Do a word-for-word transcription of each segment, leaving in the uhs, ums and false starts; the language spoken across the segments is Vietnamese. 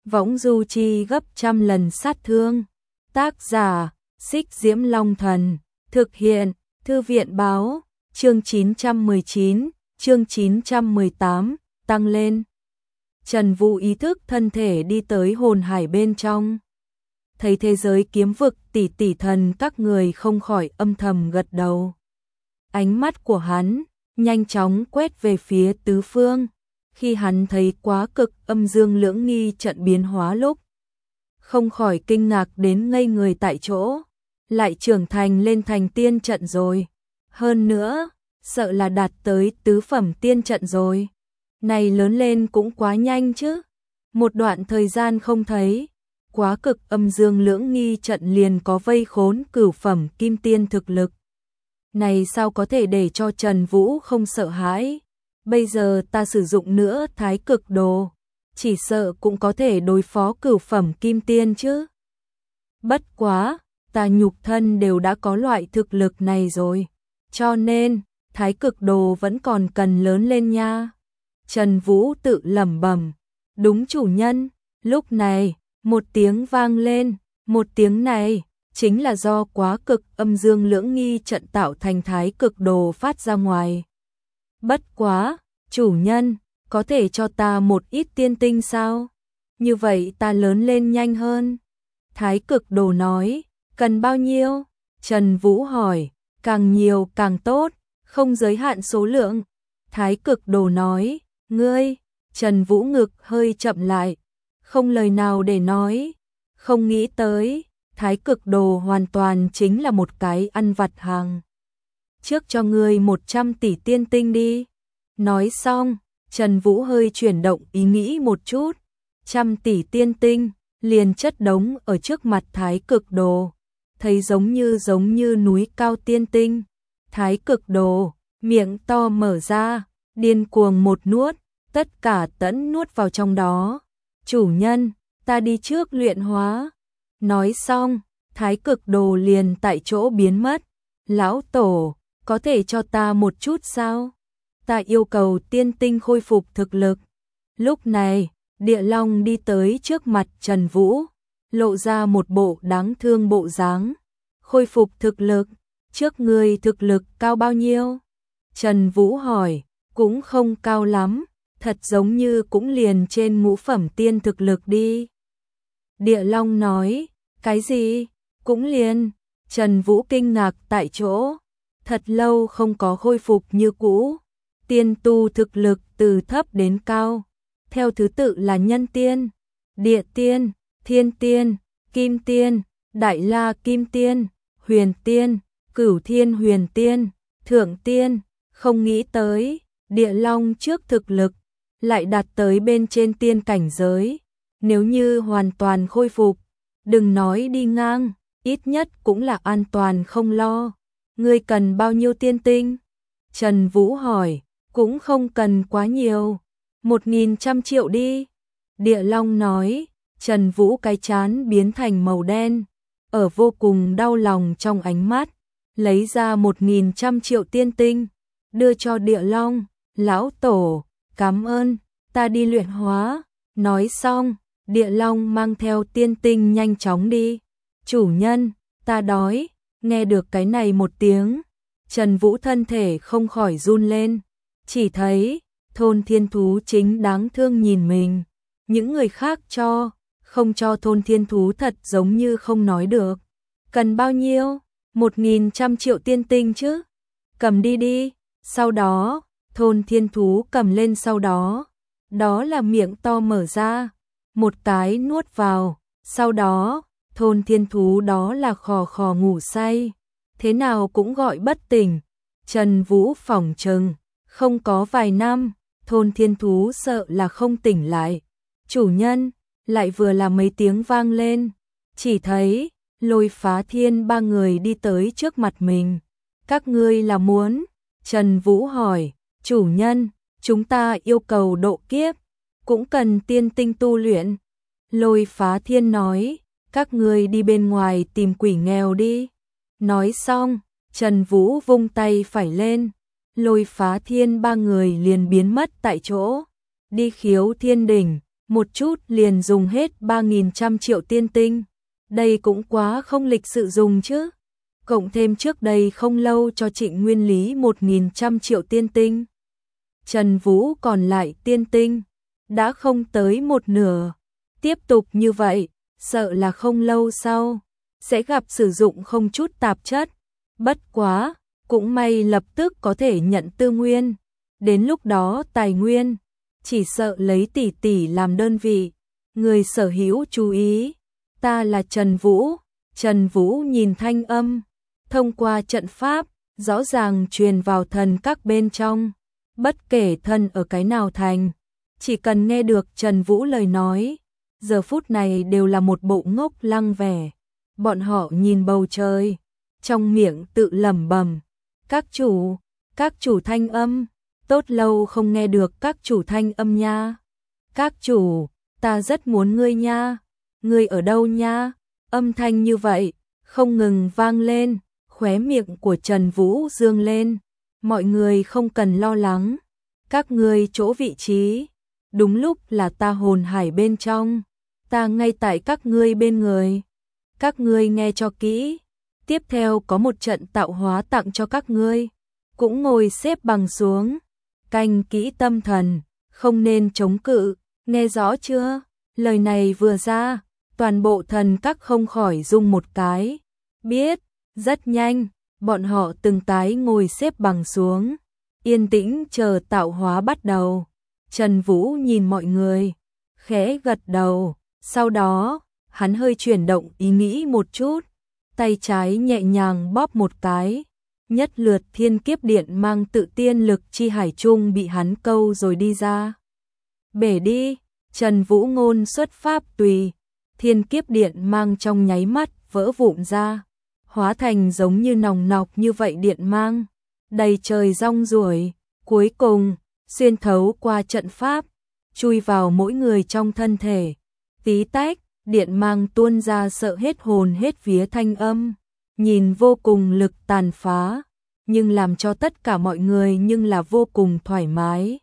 võng du chi gấp trăm lần sát thương. Tác giả, Xích Diễm Long Thần. Thực hiện, Thư viện Báo. Chương chín trăm mười chín, chương chín trăm mười tám, tăng lên. Trần Vũ ý thức thân thể đi tới hồn hải bên trong. Thấy thế giới kiếm vực tỷ tỷ thần các người không khỏi âm thầm gật đầu. Ánh mắt của hắn nhanh chóng quét về phía tứ phương. Khi hắn thấy quá cực âm dương lưỡng nghi trận biến hóa lúc, không khỏi kinh ngạc đến ngây người tại chỗ. Lại trưởng thành lên thành tiên trận rồi. Hơn nữa, sợ là đạt tới tứ phẩm tiên trận rồi. Này lớn lên cũng quá nhanh chứ. Một đoạn thời gian không thấy, quá cực âm dương lưỡng nghi trận liền có vây khốn cửu phẩm kim tiên thực lực. Này sao có thể để cho Trần Vũ không sợ hãi. Bây giờ ta sử dụng nữa thái cực đồ, chỉ sợ cũng có thể đối phó cửu phẩm kim tiên chứ. Bất quá, ta nhục thân đều đã có loại thực lực này rồi, cho nên thái cực đồ vẫn còn cần lớn lên nha. Trần Vũ tự lẩm bẩm. Đúng chủ nhân. Lúc này, một tiếng vang lên. Một tiếng này chính là do quá cực âm dương lưỡng nghi trận tạo thành thái cực đồ phát ra ngoài. Bất quá, chủ nhân, có thể cho ta một ít tiên tinh sao? Như vậy ta lớn lên nhanh hơn. Thái cực đồ nói. Cần bao nhiêu? Trần Vũ hỏi. Càng nhiều càng tốt, không giới hạn số lượng. Thái cực đồ nói. Ngươi, Trần Vũ ngực hơi chậm lại, không lời nào để nói. Không nghĩ tới, thái cực đồ hoàn toàn chính là một cái ăn vặt hàng. Trước cho ngươi một trăm tỷ tiên tinh đi. Nói xong, Trần Vũ hơi chuyển động ý nghĩ một chút. Trăm tỷ tiên tinh, liền chất đống ở trước mặt thái cực đồ. Thấy giống như giống như núi cao tiên tinh. Thái cực đồ, miệng to mở ra, điên cuồng một nuốt, tất cả tẫn nuốt vào trong đó. Chủ nhân, ta đi trước luyện hóa. Nói xong, thái cực đồ liền tại chỗ biến mất. Lão tổ, có thể cho ta một chút sao? Ta yêu cầu tiên tinh khôi phục thực lực. Lúc này, Địa Long đi tới trước mặt Trần Vũ, lộ ra một bộ đáng thương bộ dáng. Khôi phục thực lực, trước ngươi thực lực cao bao nhiêu? Trần Vũ hỏi. Cũng không cao lắm, thật giống như cũng liền trên ngũ phẩm tiên thực lực đi. Địa Long nói. Cái gì? Cũng liền. Trần Vũ kinh ngạc tại chỗ. Thật lâu không có khôi phục như cũ. Tiên tu thực lực từ thấp đến cao, theo thứ tự là nhân tiên, địa tiên, thiên tiên, kim tiên, đại la kim tiên, huyền tiên, cửu thiên huyền tiên, thượng tiên. Không nghĩ tới, Địa Long trước thực lực lại đạt tới bên trên tiên cảnh giới. Nếu như hoàn toàn khôi phục, đừng nói đi ngang, ít nhất cũng là an toàn không lo. Ngươi cần bao nhiêu tiên tinh? Trần Vũ hỏi. Cũng không cần quá nhiều, một nghìn trăm triệu đi. Địa Long nói. Trần Vũ cái chán biến thành màu đen, ở vô cùng đau lòng trong ánh mắt, lấy ra một nghìn trăm triệu tiên tinh, đưa cho Địa Long. Lão tổ, cảm ơn, ta đi luyện hóa. Nói xong, Địa Long mang theo tiên tinh nhanh chóng đi. Chủ nhân, ta đói. Nghe được cái này một tiếng, Trần Vũ thân thể không khỏi run lên. Chỉ thấy, thôn thiên thú chính đáng thương nhìn mình. Những người khác cho, không cho thôn thiên thú thật giống như không nói được. Cần bao nhiêu? Một nghìn trăm triệu tiên tinh chứ? Cầm đi đi. Sau đó, thôn thiên thú cầm lên sau đó. Đó là miệng to mở ra. Một cái nuốt vào. Sau đó, thôn thiên thú đó là khò khò ngủ say. Thế nào cũng gọi bất tỉnh. Trần Vũ phỏng chừng. Không có vài năm, thôn thiên thú sợ là không tỉnh lại. Chủ nhân, lại vừa là mấy tiếng vang lên. Chỉ thấy, Lôi Phá Thiên ba người đi tới trước mặt mình. Các ngươi là muốn? Trần Vũ hỏi. Chủ nhân, chúng ta yêu cầu độ kiếp, cũng cần tiên tinh tu luyện. Lôi Phá Thiên nói. Các ngươi đi bên ngoài tìm quỷ nghèo đi. Nói xong, Trần Vũ vung tay phải lên. Lôi Phá Thiên ba người liền biến mất tại chỗ. Đi Khiếu Thiên Đỉnh, một chút liền dùng hết ba nghìn trăm triệu tiên tinh. Đây cũng quá không lịch sự dùng chứ. Cộng thêm trước đây không lâu cho Trịnh Nguyên Lý một nghìn trăm triệu tiên tinh. Trần Vũ còn lại tiên tinh, đã không tới một nửa. Tiếp tục như vậy, sợ là không lâu sau, sẽ gặp sử dụng không chút tạp chất. Bất quá, cũng may lập tức có thể nhận tư nguyên. Đến lúc đó tài nguyên, chỉ sợ lấy tỷ tỷ làm đơn vị. Người sở hữu chú ý, ta là Trần Vũ. Trần Vũ nhìn thanh âm, thông qua trận pháp, rõ ràng truyền vào thần các bên trong. Bất kể thân ở cái nào thành, chỉ cần nghe được Trần Vũ lời nói, giờ phút này đều là một bộ ngốc lăng vẻ. Bọn họ nhìn bầu trời, trong miệng tự lẩm bẩm, các chủ, các chủ thanh âm, tốt lâu không nghe được các chủ thanh âm nha. Các chủ, ta rất muốn ngươi nha, ngươi ở đâu nha? Âm thanh như vậy, không ngừng vang lên, khóe miệng của Trần Vũ dương lên. Mọi người không cần lo lắng, các ngươi chỗ vị trí, đúng lúc là ta hồn hải bên trong, ta ngay tại các ngươi bên người. Các ngươi nghe cho kỹ, tiếp theo có một trận tạo hóa tặng cho các ngươi, cũng ngồi xếp bằng xuống, canh kỹ tâm thần, không nên chống cự, nghe rõ chưa? Lời này vừa ra, toàn bộ thần các không khỏi rung một cái, biết, rất nhanh, bọn họ từng cái ngồi xếp bằng xuống, yên tĩnh chờ tạo hóa bắt đầu. Trần Vũ nhìn mọi người, khẽ gật đầu, sau đó, hắn hơi chuyển động ý nghĩ một chút, tay trái nhẹ nhàng bóp một cái, nhất lượt thiên kiếp điện mang tự tiên lực chi hải chung bị hắn câu rồi đi ra. Bể đi, Trần Vũ ngôn xuất pháp tùy, thiên kiếp điện mang trong nháy mắt vỡ vụn ra, hóa thành giống như nòng nọc như vậy điện mang, đầy trời rong ruổi, cuối cùng, xuyên thấu qua trận pháp, chui vào mỗi người trong thân thể, tí tách, điện mang tuôn ra sợ hết hồn hết vía thanh âm, nhìn vô cùng lực tàn phá, nhưng làm cho tất cả mọi người nhưng là vô cùng thoải mái.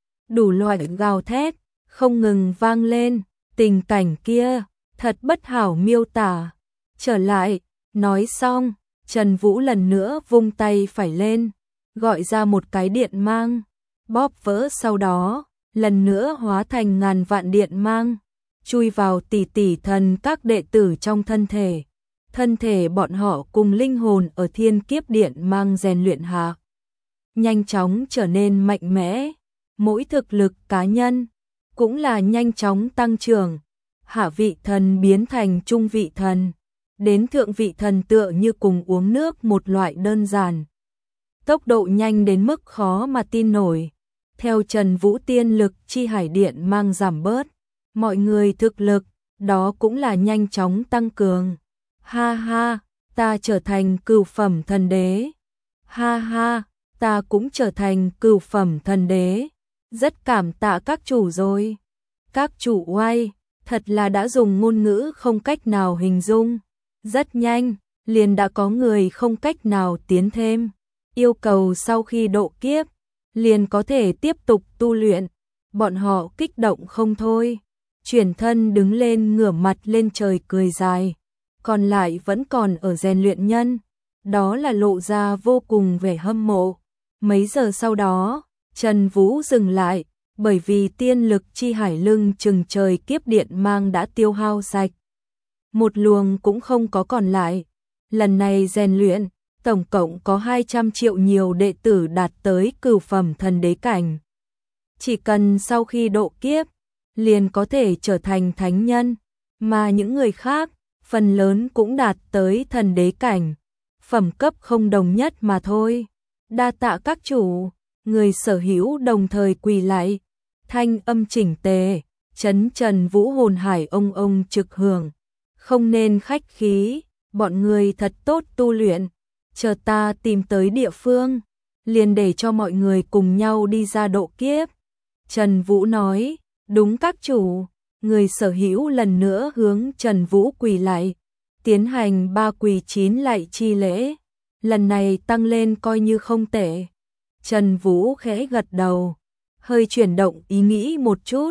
Đủ loại gào thét, không ngừng vang lên, tình cảnh kia, thật bất hảo miêu tả. Trở lại, nói xong, Trần Vũ lần nữa vung tay phải lên, gọi ra một cái điện mang, bóp vỡ sau đó, lần nữa hóa thành ngàn vạn điện mang, chui vào tỷ tỷ thần các đệ tử trong thân thể. Thân thể bọn họ cùng linh hồn ở thiên kiếp điện mang rèn luyện hạ, nhanh chóng trở nên mạnh mẽ, mỗi thực lực cá nhân cũng là nhanh chóng tăng trưởng. Hạ vị thần biến thành trung vị thần, đến thượng vị thần tựa như cùng uống nước một loại đơn giản. Tốc độ nhanh đến mức khó mà tin nổi. Theo Trần Vũ tiên lực chi hải điện mang giảm bớt, mọi người thực lực, đó cũng là nhanh chóng tăng cường. Ha ha, ta trở thành cửu phẩm thần đế. Ha ha, ta cũng trở thành cửu phẩm thần đế. Rất cảm tạ các chủ rồi. Các chủ oai, thật là đã dùng ngôn ngữ không cách nào hình dung. Rất nhanh, liền đã có người không cách nào tiến thêm. Yêu cầu sau khi độ kiếp, liền có thể tiếp tục tu luyện. Bọn họ kích động không thôi. Chuyển thân đứng lên ngửa mặt lên trời cười dài. Còn lại vẫn còn ở rèn luyện nhân. Đó là lộ ra vô cùng vẻ hâm mộ. Mấy giờ sau đó, Trần Vũ dừng lại, bởi vì tiên lực chi hải lưng chừng trời kiếp điện mang đã tiêu hao sạch. Một luồng cũng không có còn lại. Lần này rèn luyện, tổng cộng có hai trăm triệu nhiều đệ tử đạt tới cửu phẩm thần đế cảnh. Chỉ cần sau khi độ kiếp, liền có thể trở thành thánh nhân, mà những người khác, phần lớn cũng đạt tới thần đế cảnh. Phẩm cấp không đồng nhất mà thôi. Đa tạ các chủ, người sở hữu đồng thời quỳ lại. Thanh âm chỉnh tề, chấn Trần Vũ hồn hải ông ông trực hưởng. Không nên khách khí, bọn người thật tốt tu luyện. Chờ ta tìm tới địa phương, liền để cho mọi người cùng nhau đi ra độ kiếp. Trần Vũ nói, đúng các chủ, người sở hữu lần nữa hướng Trần Vũ quỳ lại, tiến hành ba quỳ chín lạy chi lễ. Lần này tăng lên coi như không tệ. Trần Vũ khẽ gật đầu, hơi chuyển động ý nghĩ một chút,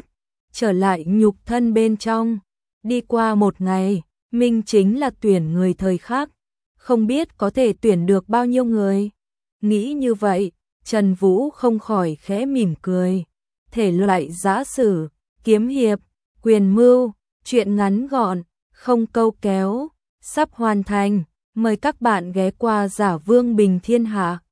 trở lại nhục thân bên trong. Đi qua một ngày, Minh chính là tuyển người thời khắc, không biết có thể tuyển được bao nhiêu người. Nghĩ như vậy, Trần Vũ không khỏi khẽ mỉm cười. Thể loại giã sử, kiếm hiệp, quyền mưu, truyện ngắn gọn, không câu kéo, sắp hoàn thành. Mời các bạn ghé qua Giả Vương Bình Thiên Hạ.